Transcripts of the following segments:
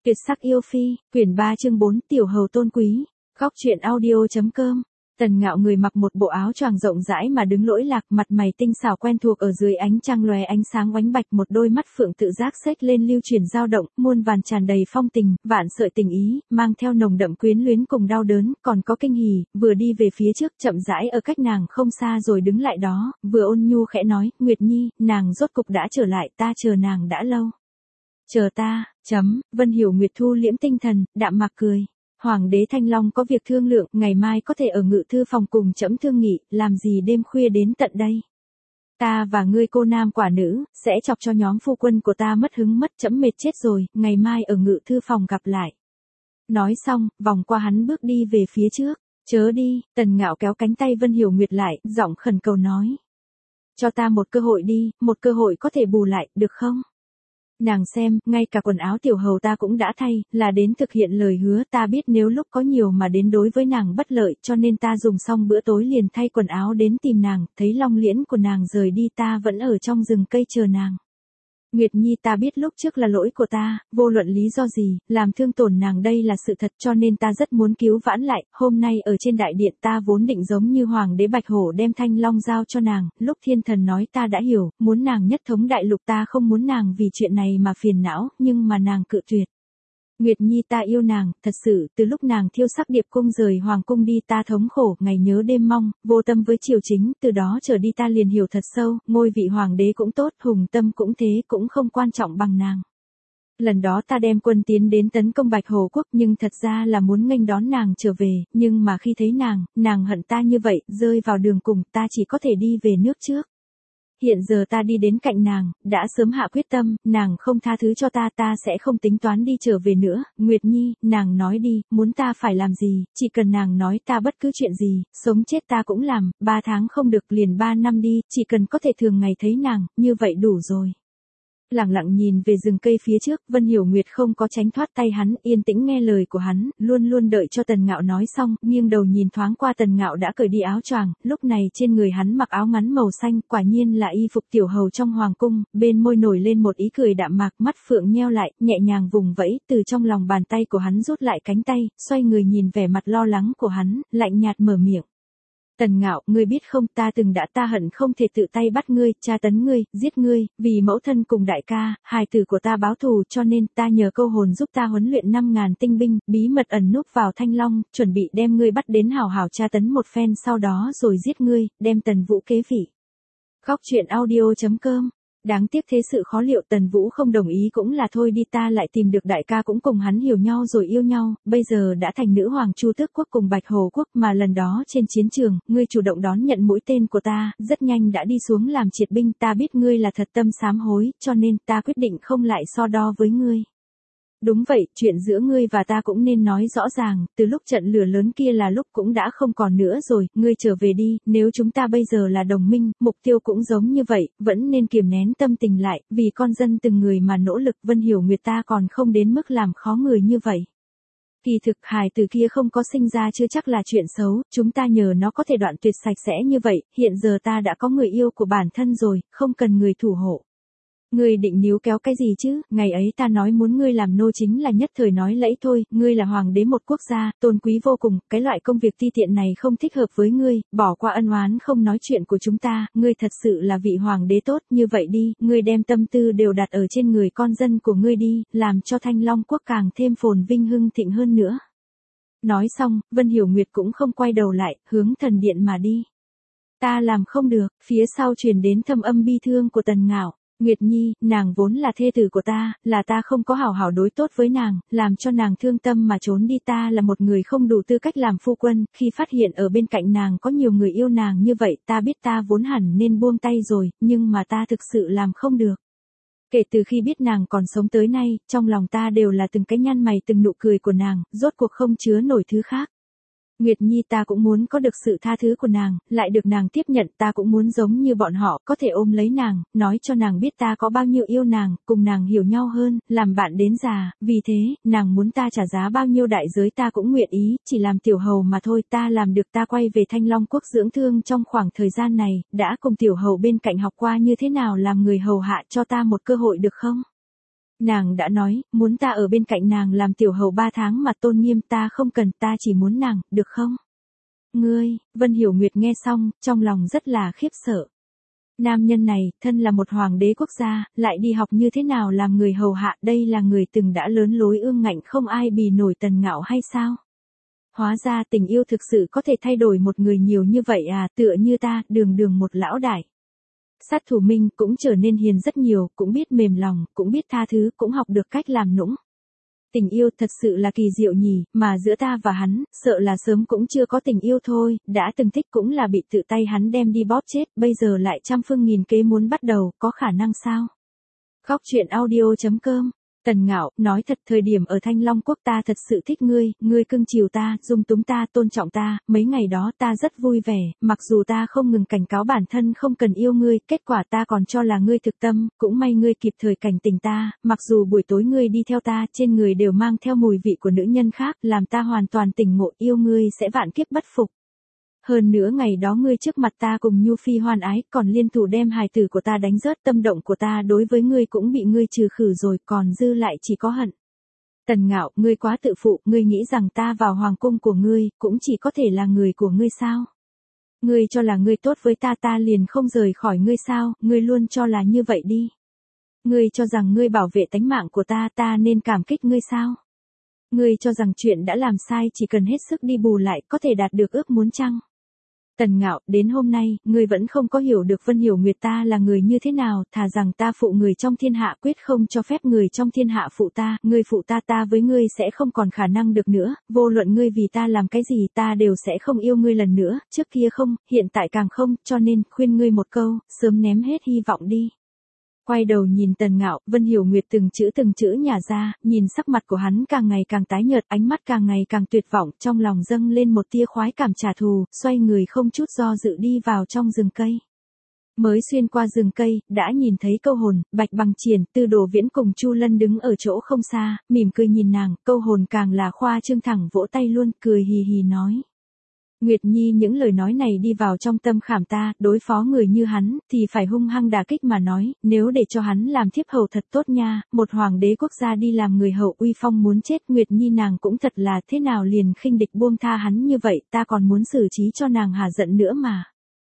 Tuyệt sắc yêu phi, quyển 3 chương 4, tiểu hầu tôn quý. Góc truyện audio.com. Tần Ngạo người mặc một bộ áo choàng rộng rãi mà đứng lỗi lạc, mặt mày tinh xảo quen thuộc ở dưới ánh trăng lóe ánh sáng oánh bạch, một đôi mắt phượng tự giác xếch lên lưu chuyển dao động, muôn vàn tràn đầy phong tình, vạn sợi tình ý, mang theo nồng đậm quyến luyến cùng đau đớn, còn có kinh hỉ, vừa đi về phía trước, chậm rãi ở cách nàng không xa rồi đứng lại đó, vừa ôn nhu khẽ nói, Nguyệt Nhi, nàng rốt cục đã trở lại, ta chờ nàng đã lâu. Chờ ta, Vân Hiểu Nguyệt thu liễm tinh thần, đạm mạc cười. Hoàng đế Thanh Long có việc thương lượng, ngày mai có thể ở ngự thư phòng cùng trẫm thương nghị, làm gì đêm khuya đến tận đây. Ta và ngươi cô nam quả nữ, sẽ chọc cho nhóm phu quân của ta mất hứng mất, trẫm mệt chết rồi, ngày mai ở ngự thư phòng gặp lại. Nói xong, vòng qua hắn bước đi về phía trước, chớ đi, Tần Ngạo kéo cánh tay Vân Hiểu Nguyệt lại, giọng khẩn cầu nói. Cho ta một cơ hội đi, một cơ hội có thể bù lại, được không? Nàng xem, ngay cả quần áo tiểu hầu ta cũng đã thay, là đến thực hiện lời hứa, ta biết nếu lúc có nhiều mà đến đối với nàng bất lợi, cho nên ta dùng xong bữa tối liền thay quần áo đến tìm nàng, thấy long liễn của nàng rời đi ta vẫn ở trong rừng cây chờ nàng. Nguyệt Nhi, ta biết lúc trước là lỗi của ta, vô luận lý do gì, làm thương tổn nàng đây là sự thật, cho nên ta rất muốn cứu vãn lại, hôm nay ở trên đại điện ta vốn định giống như hoàng đế Bạch Hổ đem thanh long giao cho nàng, lúc thiên thần nói ta đã hiểu, muốn nàng nhất thống đại lục, ta không muốn nàng vì chuyện này mà phiền não, nhưng mà nàng cự tuyệt. Nguyệt Nhi, ta yêu nàng, thật sự, từ lúc nàng thiêu sắc điệp cung rời hoàng cung đi ta thống khổ, ngày nhớ đêm mong, vô tâm với triều chính, từ đó trở đi ta liền hiểu thật sâu, ngôi vị hoàng đế cũng tốt, hùng tâm cũng thế, cũng không quan trọng bằng nàng. Lần đó ta đem quân tiến đến tấn công Bạch Hổ quốc, nhưng thật ra là muốn nghênh đón nàng trở về, nhưng mà khi thấy nàng hận ta như vậy, rơi vào đường cùng, ta chỉ có thể đi về nước trước. Hiện giờ ta đi đến cạnh nàng, đã sớm hạ quyết tâm, nàng không tha thứ cho ta, ta sẽ không tính toán đi trở về nữa. Nguyệt Nhi, nàng nói đi, muốn ta phải làm gì, chỉ cần nàng nói ta bất cứ chuyện gì, sống chết ta cũng làm, 3 tháng không được liền 3 năm đi, chỉ cần có thể thường ngày thấy nàng, như vậy đủ rồi. Lặng lặng nhìn về rừng cây phía trước, Vân Hiểu Nguyệt không có tránh thoát tay hắn, yên tĩnh nghe lời của hắn, luôn luôn đợi cho Tần Ngạo nói xong, nghiêng đầu nhìn thoáng qua Tần Ngạo đã cởi đi áo choàng, lúc này trên người hắn mặc áo ngắn màu xanh, quả nhiên là y phục tiểu hầu trong hoàng cung, bên môi nổi lên một ý cười đạm mạc, mắt phượng nheo lại, nhẹ nhàng vùng vẫy, từ trong lòng bàn tay của hắn rút lại cánh tay, xoay người nhìn vẻ mặt lo lắng của hắn, lạnh nhạt mở miệng. Tần Ngạo, ngươi biết không, ta ta hận không thể tự tay bắt ngươi, tra tấn ngươi, giết ngươi, vì mẫu thân cùng đại ca, hài tử của ta báo thù, cho nên ta nhờ câu hồn giúp ta huấn luyện 5.000 tinh binh, bí mật ẩn núp vào Thanh Long, chuẩn bị đem ngươi bắt đến hảo hảo tra tấn một phen, sau đó rồi giết ngươi, đem Tần Vũ kế vị. Góc truyện audio.com. Đáng tiếc thế sự khó liệu, Tần Vũ không đồng ý cũng là thôi đi, ta lại tìm được đại ca cũng cùng hắn hiểu nhau rồi yêu nhau, bây giờ đã thành nữ hoàng Chu Tước quốc cùng Bạch Hổ quốc, mà lần đó trên chiến trường, ngươi chủ động đón nhận mũi tên của ta, rất nhanh đã đi xuống làm triệt binh, ta biết ngươi là thật tâm sám hối, cho nên ta quyết định không lại so đo với ngươi. Đúng vậy, chuyện giữa ngươi và ta cũng nên nói rõ ràng, từ lúc trận lửa lớn kia là lúc cũng đã không còn nữa rồi, ngươi trở về đi, nếu chúng ta bây giờ là đồng minh, mục tiêu cũng giống như vậy, vẫn nên kiềm nén tâm tình lại, vì con dân từng người mà nỗ lực. Vân Hiểu Nguyệt, ta còn không đến mức làm khó người như vậy. Kỳ thực hài từ kia không có sinh ra chưa chắc là chuyện xấu, chúng ta nhờ nó có thể đoạn tuyệt sạch sẽ như vậy, hiện giờ ta đã có người yêu của bản thân rồi, không cần người thủ hộ. Ngươi định níu kéo cái gì chứ, ngày ấy ta nói muốn ngươi làm nô chính là nhất thời nói lẫy thôi, ngươi là hoàng đế một quốc gia, tôn quý vô cùng, cái loại công việc ti tiện này không thích hợp với ngươi, bỏ qua ân oán không nói chuyện của chúng ta, ngươi thật sự là vị hoàng đế tốt, như vậy đi, ngươi đem tâm tư đều đặt ở trên người con dân của ngươi đi, làm cho Thanh Long quốc càng thêm phồn vinh hưng thịnh hơn nữa. Nói xong, Vân Hiểu Nguyệt cũng không quay đầu lại, hướng thần điện mà đi. Ta làm không được, phía sau truyền đến thâm âm bi thương của Tần Ngạo. Nguyệt Nhi, nàng vốn là thê tử của ta, là ta không có hảo hảo đối tốt với nàng, làm cho nàng thương tâm mà trốn đi, ta là một người không đủ tư cách làm phu quân, khi phát hiện ở bên cạnh nàng có nhiều người yêu nàng như vậy, ta biết ta vốn hẳn nên buông tay rồi, nhưng mà ta thực sự làm không được. Kể từ khi biết nàng còn sống tới nay, trong lòng ta đều là từng cái nhăn mày từng nụ cười của nàng, rốt cuộc không chứa nổi thứ khác. Nguyệt Nhi, ta cũng muốn có được sự tha thứ của nàng, lại được nàng tiếp nhận, ta cũng muốn giống như bọn họ, có thể ôm lấy nàng, nói cho nàng biết ta có bao nhiêu yêu nàng, cùng nàng hiểu nhau hơn, làm bạn đến già, vì thế, nàng muốn ta trả giá bao nhiêu đại giới ta cũng nguyện ý, chỉ làm tiểu hầu mà thôi, ta làm được, ta quay về Thanh Long quốc dưỡng thương trong khoảng thời gian này, đã cùng tiểu hầu bên cạnh học qua như thế nào làm người hầu hạ, cho ta một cơ hội được không? Nàng đã nói, muốn ta ở bên cạnh nàng làm tiểu hầu 3 tháng mà Tôn Nghiêm ta không cần, ta chỉ muốn nàng, được không? Ngươi, Vân Hiểu Nguyệt nghe xong, trong lòng rất là khiếp sợ. Nam nhân này, thân là một hoàng đế quốc gia, lại đi học như thế nào làm người hầu hạ, đây là người từng đã lớn lối ương ngạnh không ai bì nổi Tần Ngạo hay sao? Hóa ra tình yêu thực sự có thể thay đổi một người nhiều như vậy à, tựa như ta, đường đường một lão đại. Sát thủ Minh cũng trở nên hiền rất nhiều, cũng biết mềm lòng, cũng biết tha thứ, cũng học được cách làm nũng. Tình yêu thật sự là kỳ diệu nhỉ, mà giữa ta và hắn, sợ là sớm cũng chưa có tình yêu thôi, đã từng thích cũng là bị tự tay hắn đem đi bóp chết, bây giờ lại trăm phương nghìn kế muốn bắt đầu, có khả năng sao? Khóc chuyện audio.com. Tần Ngạo, nói thật thời điểm ở Thanh Long Quốc ta thật sự thích ngươi, ngươi cưng chiều ta, dung túng ta, tôn trọng ta, mấy ngày đó ta rất vui vẻ, mặc dù ta không ngừng cảnh cáo bản thân không cần yêu ngươi, kết quả ta còn cho là ngươi thực tâm, cũng may ngươi kịp thời cảnh tỉnh ta, mặc dù buổi tối ngươi đi theo ta, trên người đều mang theo mùi vị của nữ nhân khác, làm ta hoàn toàn tỉnh ngộ, yêu ngươi sẽ vạn kiếp bất phục. Hơn nữa ngày đó ngươi trước mặt ta cùng Nhu Phi hoan ái, còn liên thủ đem hài tử của ta đánh rớt, tâm động của ta đối với ngươi cũng bị ngươi trừ khử rồi, còn dư lại chỉ có hận. Tần Ngạo, ngươi quá tự phụ, ngươi nghĩ rằng ta vào hoàng cung của ngươi, cũng chỉ có thể là người của ngươi sao? Ngươi cho là ngươi tốt với ta, ta liền không rời khỏi ngươi sao, ngươi luôn cho là như vậy đi. Ngươi cho rằng ngươi bảo vệ tánh mạng của ta, ta nên cảm kích ngươi sao? Ngươi cho rằng chuyện đã làm sai chỉ cần hết sức đi bù lại, có thể đạt được ước muốn chăng? Tần Ngạo, đến hôm nay, ngươi vẫn không có hiểu được Vân Hiểu Nguyệt ta là người như thế nào, thà rằng ta phụ người trong thiên hạ quyết không cho phép người trong thiên hạ phụ ta, ngươi phụ ta, ta với ngươi sẽ không còn khả năng được nữa, vô luận ngươi vì ta làm cái gì ta đều sẽ không yêu ngươi lần nữa, trước kia không, hiện tại càng không, cho nên, khuyên ngươi một câu, sớm ném hết hy vọng đi. Quay đầu nhìn Tần Ngạo, Vân Hiểu Nguyệt từng chữ nhả ra, nhìn sắc mặt của hắn càng ngày càng tái nhợt, ánh mắt càng ngày càng tuyệt vọng, trong lòng dâng lên một tia khoái cảm trả thù, xoay người không chút do dự đi vào trong rừng cây. Mới xuyên qua rừng cây, đã nhìn thấy Câu Hồn, Bạch Bằng Triển, Tư Đồ Viễn cùng Chu Lân đứng ở chỗ không xa, mỉm cười nhìn nàng, Câu Hồn càng là khoa trương thẳng vỗ tay luôn, cười hì hì nói. Nguyệt Nhi những lời nói này đi vào trong tâm khảm ta, đối phó người như hắn, thì phải hung hăng đả kích mà nói, nếu để cho hắn làm thiếp hầu thật tốt nha, một hoàng đế quốc gia đi làm người hậu uy phong muốn chết, Nguyệt Nhi nàng cũng thật là thế nào liền khinh địch buông tha hắn như vậy, ta còn muốn xử trí cho nàng hả giận nữa mà.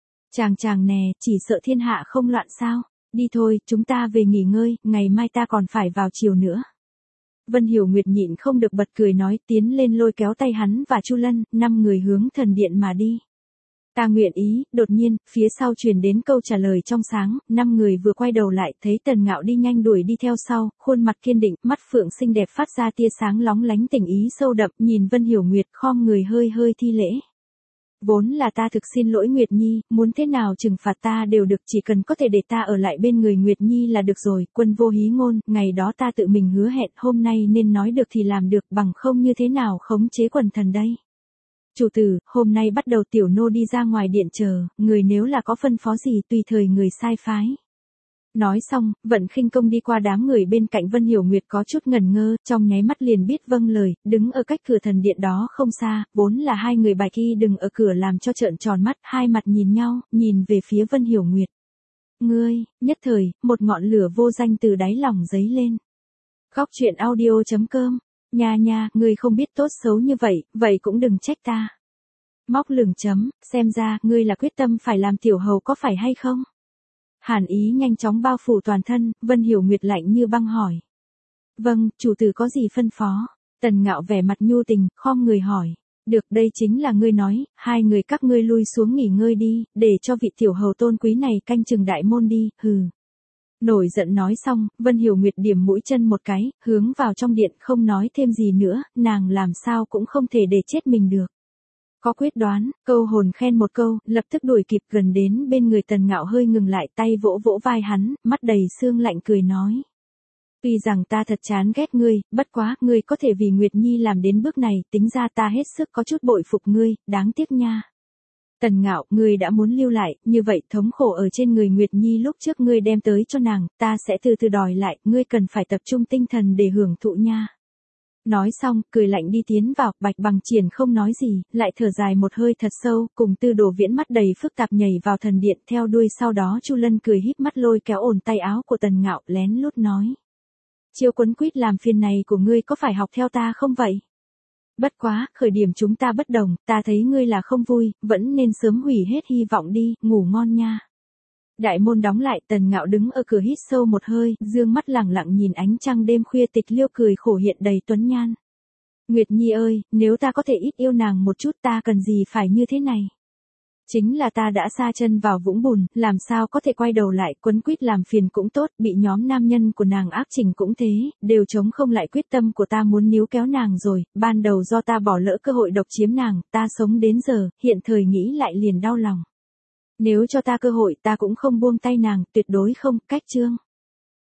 Chàng nè, chỉ sợ thiên hạ không loạn sao, đi thôi, chúng ta về nghỉ ngơi, ngày mai ta còn phải vào chiều nữa. Vân Hiểu Nguyệt nhịn không được bật cười nói, tiến lên lôi kéo tay hắn và Chu Lân, 5 người hướng thần điện mà đi. Ta nguyện ý, đột nhiên, phía sau truyền đến câu trả lời trong sáng, 5 người vừa quay đầu lại, thấy Tần Ngạo đi nhanh đuổi đi theo sau, khuôn mặt kiên định, mắt phượng xinh đẹp phát ra tia sáng lóng lánh tình ý sâu đậm, nhìn Vân Hiểu Nguyệt khom người hơi thi lễ. Vốn là ta thực xin lỗi Nguyệt Nhi, muốn thế nào trừng phạt ta đều được, chỉ cần có thể để ta ở lại bên người Nguyệt Nhi là được rồi, Quân vô hí ngôn, ngày đó ta tự mình hứa hẹn, hôm nay nên nói được thì làm được, bằng không như thế nào khống chế quần thần đây. Chủ tử, hôm nay bắt đầu tiểu nô đi ra ngoài điện chờ, người nếu là có phân phó gì tùy thời người sai phái. Nói xong, Vận Khinh Công đi qua đám người bên cạnh Vân Hiểu Nguyệt có chút ngần ngơ, trong nháy mắt liền biết vâng lời, đứng ở cách cửa thần điện đó không xa, vốn là hai người Bạch Y đừng ở cửa làm cho trợn tròn mắt, hai mặt nhìn nhau, nhìn về phía Vân Hiểu Nguyệt. Ngươi, nhất thời, một ngọn lửa vô danh từ đáy lòng dấy lên. Khóc chuyện audio.com, nha, ngươi không biết tốt xấu như vậy, vậy cũng đừng trách ta. Móc lửng chấm, xem ra, ngươi là quyết tâm phải làm tiểu hầu có phải hay không? Hàn ý nhanh chóng bao phủ toàn thân, Vân Hiểu Nguyệt lạnh như băng hỏi. Vâng, chủ tử có gì phân phó? Tần Ngạo vẻ mặt nhu tình, khom người hỏi. Được, đây chính là ngươi nói, hai người các ngươi lui xuống nghỉ ngơi đi, để cho vị tiểu hầu tôn quý này canh chừng đại môn đi, hừ. Nổi giận nói xong, Vân Hiểu Nguyệt điểm mũi chân một cái, hướng vào trong điện không nói thêm gì nữa, nàng làm sao cũng không thể để chết mình được. Có quyết đoán, Câu Hồn khen một câu, lập tức đuổi kịp gần đến bên người Tần Ngạo hơi ngừng lại tay vỗ vỗ vai hắn, mắt đầy sương lạnh cười nói. Tuy rằng ta thật chán ghét ngươi, bất quá, ngươi có thể vì Nguyệt Nhi làm đến bước này, tính ra ta hết sức có chút bội phục ngươi, đáng tiếc nha. Tần Ngạo, ngươi đã muốn lưu lại, như vậy thống khổ ở trên người Nguyệt Nhi lúc trước ngươi đem tới cho nàng, ta sẽ từ từ đòi lại, ngươi cần phải tập trung tinh thần để hưởng thụ nha. Nói xong, cười lạnh đi tiến vào, Bạch Bằng Triển không nói gì, lại thở dài một hơi thật sâu, cùng Tư Đồ Viễn mắt đầy phức tạp nhảy vào thần điện, theo đuôi sau đó Chu Lân cười híp mắt lôi kéo ổn tay áo của Tần Ngạo, lén lút nói. chiêu quấn quýt làm phiền này của ngươi có phải học theo ta không vậy? Bất quá, khởi điểm chúng ta bất đồng, ta thấy ngươi là không vui, vẫn nên sớm hủy hết hy vọng đi, ngủ ngon nha. Đại môn đóng lại, Tần Ngạo đứng ở cửa hít sâu một hơi, dương mắt lẳng lặng nhìn ánh trăng đêm khuya tịch liêu cười khổ hiện đầy tuấn nhan. Nguyệt Nhi ơi, nếu ta có thể ít yêu nàng một chút ta cần gì phải như thế này? Chính là ta đã sa chân vào vũng bùn, làm sao có thể quay đầu lại, quấn quýt làm phiền cũng tốt, bị nhóm nam nhân của nàng áp trình cũng thế, đều chống không lại quyết tâm của ta muốn níu kéo nàng rồi, ban đầu do ta bỏ lỡ cơ hội độc chiếm nàng, ta sống đến giờ, hiện thời nghĩ lại liền đau lòng. Nếu cho ta cơ hội ta cũng không buông tay nàng, tuyệt đối không, cách chương.